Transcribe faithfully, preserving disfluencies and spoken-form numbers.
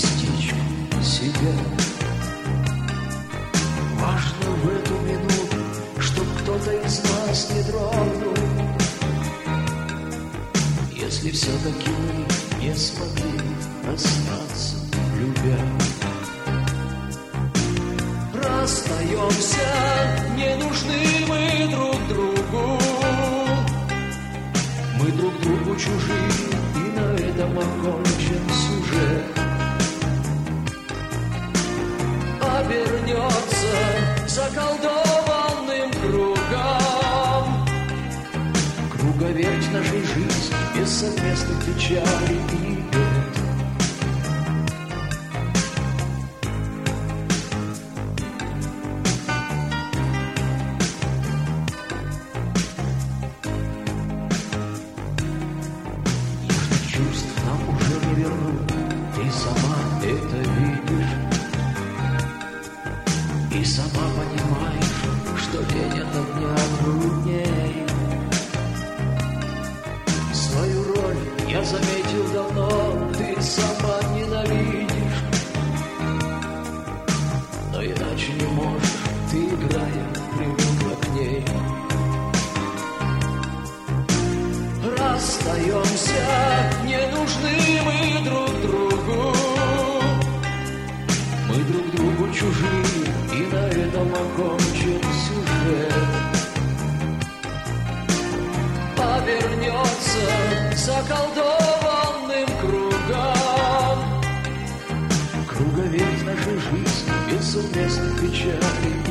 частичку себя. Важно в эту минуту, чтоб кто-то из нас не дрогнул, если все-таки мы не смогли остаться, любя. Расстаемся, не нужны мы друг другу, мы друг другу чужие, и на этом окончен сюжет. Обернется заколдованным кругом круговерть нашей жизни без совместных печалей и бед. Нежных чувств нам уже не вернуть, ты сама это видишь. И сама понимаешь, что день ото дня трудней. Свою роль я заметил давно, ты сама ненавидишь, но иначе не можешь, ты, играя, привыкла к ней. Расстаемся, не нужны мы друг другу, мы друг другу чужие, и на этом окончен сюжет. Повернется заколдованным кругом круговерть нашей жизни без совместных печалей